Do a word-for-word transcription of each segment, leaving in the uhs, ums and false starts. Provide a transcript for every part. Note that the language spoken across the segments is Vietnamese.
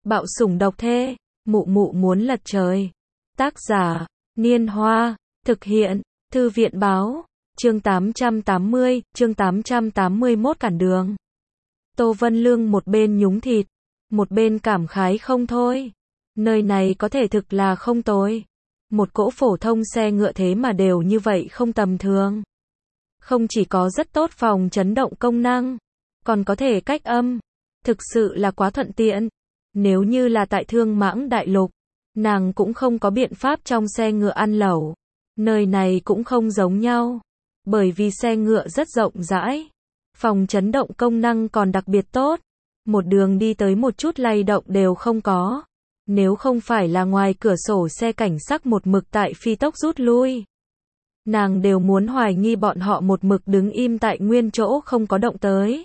Bạo sủng độc thê, mụ mụ muốn lật trời. Tác giả, Niên Hoa, thực hiện, Thư viện báo, chương tám trăm tám mươi, chương tám trăm tám mươi mốt cản đường. Tô Vân Lương một bên nhúng thịt, một bên cảm khái không thôi. Nơi này có thể thực là không tồi. Một cỗ phổ thông xe ngựa thế mà đều như vậy không tầm thường. Không chỉ có rất tốt phòng chấn động công năng, còn có thể cách âm. Thực sự là quá thuận tiện. Nếu như là tại Thương Mãng Đại Lục, nàng cũng không có biện pháp trong xe ngựa ăn lẩu. Nơi này cũng không giống nhau. Bởi vì xe ngựa rất rộng rãi. Phòng chấn động công năng còn đặc biệt tốt. Một đường đi tới một chút lay động đều không có. Nếu không phải là ngoài cửa sổ xe cảnh sắc một mực tại phi tốc rút lui, nàng đều muốn hoài nghi bọn họ một mực đứng im tại nguyên chỗ không có động tới.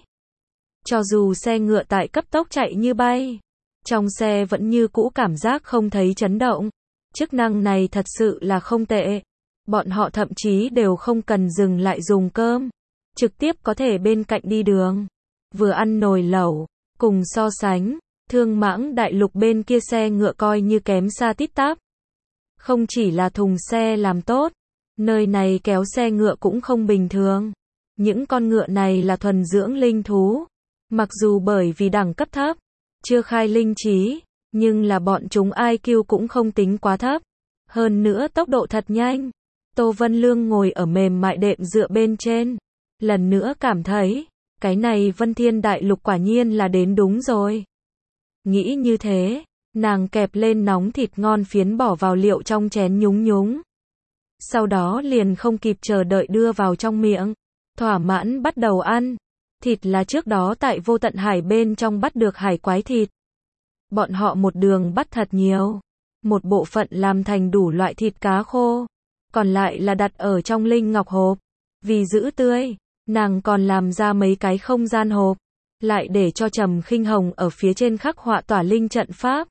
Cho dù xe ngựa tại cấp tốc chạy như bay, trong xe vẫn như cũ cảm giác không thấy chấn động. Chức năng này thật sự là không tệ. Bọn họ thậm chí đều không cần dừng lại dùng cơm, trực tiếp có thể bên cạnh đi đường, vừa ăn nồi lẩu. Cùng so sánh, Thương Mãng Đại Lục bên kia xe ngựa coi như kém xa tít tắp. Không chỉ là thùng xe làm tốt, nơi này kéo xe ngựa cũng không bình thường. Những con ngựa này là thuần dưỡng linh thú. Mặc dù bởi vì đẳng cấp thấp, chưa khai linh trí, nhưng là bọn chúng i kiu cũng không tính quá thấp. Hơn nữa tốc độ thật nhanh. Tô Vân Lương ngồi ở mềm mại đệm dựa bên trên. Lần nữa cảm thấy, cái này Vân Thiên Đại Lục quả nhiên là đến đúng rồi. Nghĩ như thế, nàng kẹp lên nóng thịt ngon phiến bỏ vào liệu trong chén nhúng nhúng. Sau đó liền không kịp chờ đợi đưa vào trong miệng. Thỏa mãn bắt đầu ăn. Thịt là trước đó tại Vô Tận Hải bên trong bắt được hải quái thịt. Bọn họ một đường bắt thật nhiều. Một bộ phận làm thành đủ loại thịt cá khô. Còn lại là đặt ở trong linh ngọc hộp. Vì giữ tươi, nàng còn làm ra mấy cái không gian hộp. Lại để cho Trầm Khinh Hồng ở phía trên khắc họa tỏa linh trận pháp.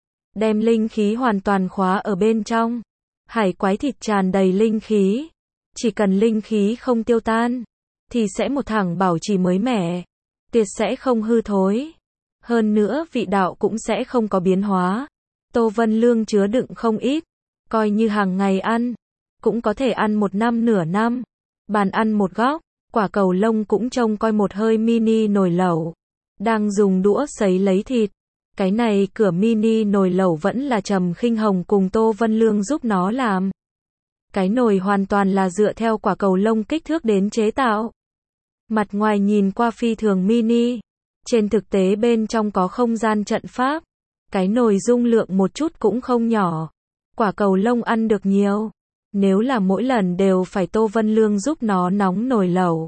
Đem linh khí hoàn toàn khóa ở bên trong. Hải quái thịt tràn đầy linh khí. Chỉ cần linh khí không tiêu tan, thì sẽ một thẳng bảo trì mới mẻ. Tuyệt sẽ không hư thối. Hơn nữa vị đạo cũng sẽ không có biến hóa. Tô Vân Lương chứa đựng không ít. Coi như hàng ngày ăn. Cũng có thể ăn một năm nửa năm. Bàn ăn một góc. Quả cầu lông cũng trông coi một hơi mini nồi lẩu. Đang dùng đũa sấy lấy thịt. Cái này cửa mini nồi lẩu vẫn là Trầm Khinh Hồng cùng Tô Vân Lương giúp nó làm. Cái nồi hoàn toàn là dựa theo quả cầu lông kích thước đến chế tạo. Mặt ngoài nhìn qua phi thường mini. Trên thực tế bên trong có không gian trận pháp. Cái nồi dung lượng một chút cũng không nhỏ. Quả cầu lông ăn được nhiều. Nếu là mỗi lần đều phải Tô Vân Lương giúp nó nóng nồi lẩu,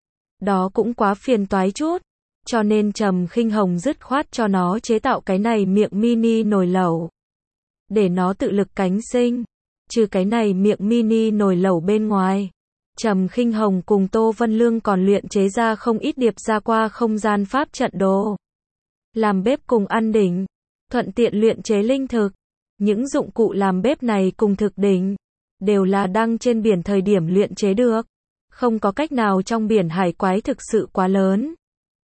đó cũng quá phiền toái chút. Cho nên Trầm Khinh Hồng dứt khoát cho nó chế tạo cái này miệng mini nồi lẩu. Để nó tự lực cánh sinh. Trừ cái này miệng mini nồi lẩu bên ngoài, Trầm Khinh Hồng cùng Tô Vân Lương còn luyện chế ra không ít điệp ra qua không gian pháp trận đồ. Làm bếp cùng ăn đỉnh. Thuận tiện luyện chế linh thực. Những dụng cụ làm bếp này cùng thực đỉnh đều là đăng trên biển thời điểm luyện chế được. Không có cách nào trong biển hải quái thực sự quá lớn.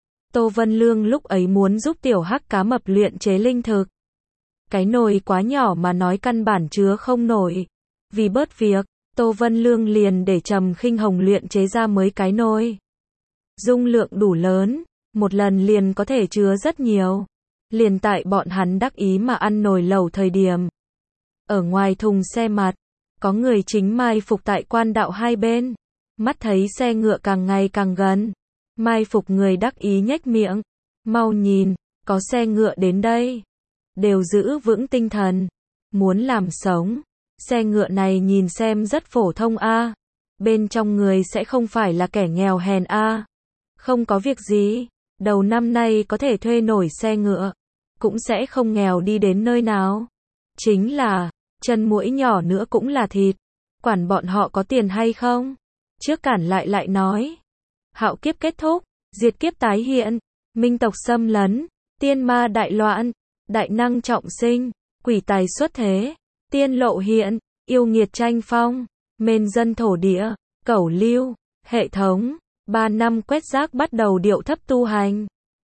Tô Vân Lương lúc ấy muốn giúp tiểu hắc cá mập luyện chế linh thực. Cái nồi quá nhỏ mà nói căn bản chứa không nổi. Vì bớt việc, Tô Vân Lương liền để Trầm Khinh Hồng luyện chế ra mới cái nồi. Dung lượng đủ lớn, một lần liền có thể chứa rất nhiều. Liền tại bọn hắn đắc ý mà ăn nồi lẩu thời điểm. Ở ngoài thùng xe mặt, có người chính mai phục tại quan đạo hai bên. Mắt thấy xe ngựa càng ngày càng gần. Mai phục người đắc ý nhếch miệng. Mau nhìn, có xe ngựa đến đây. Đều giữ vững tinh thần. Muốn làm sống. Xe ngựa này nhìn xem rất phổ thông a. Bên trong người sẽ không phải là kẻ nghèo hèn a. Không có việc gì. Đầu năm nay có thể thuê nổi xe ngựa. Cũng sẽ không nghèo đi đến nơi nào. Chính là, chân muỗi nhỏ nữa cũng là thịt. Quản bọn họ có tiền hay không? Trước cản lại lại nói. Hạo kiếp kết thúc, diệt kiếp tái hiện, minh tộc xâm lấn, tiên ma đại loạn, đại năng trọng sinh, quỷ tài xuất thế, tiên lộ hiện, yêu nghiệt tranh phong, mên dân thổ địa, cẩu lưu, hệ thống, ba năm quét rác bắt đầu điệu thấp tu hành.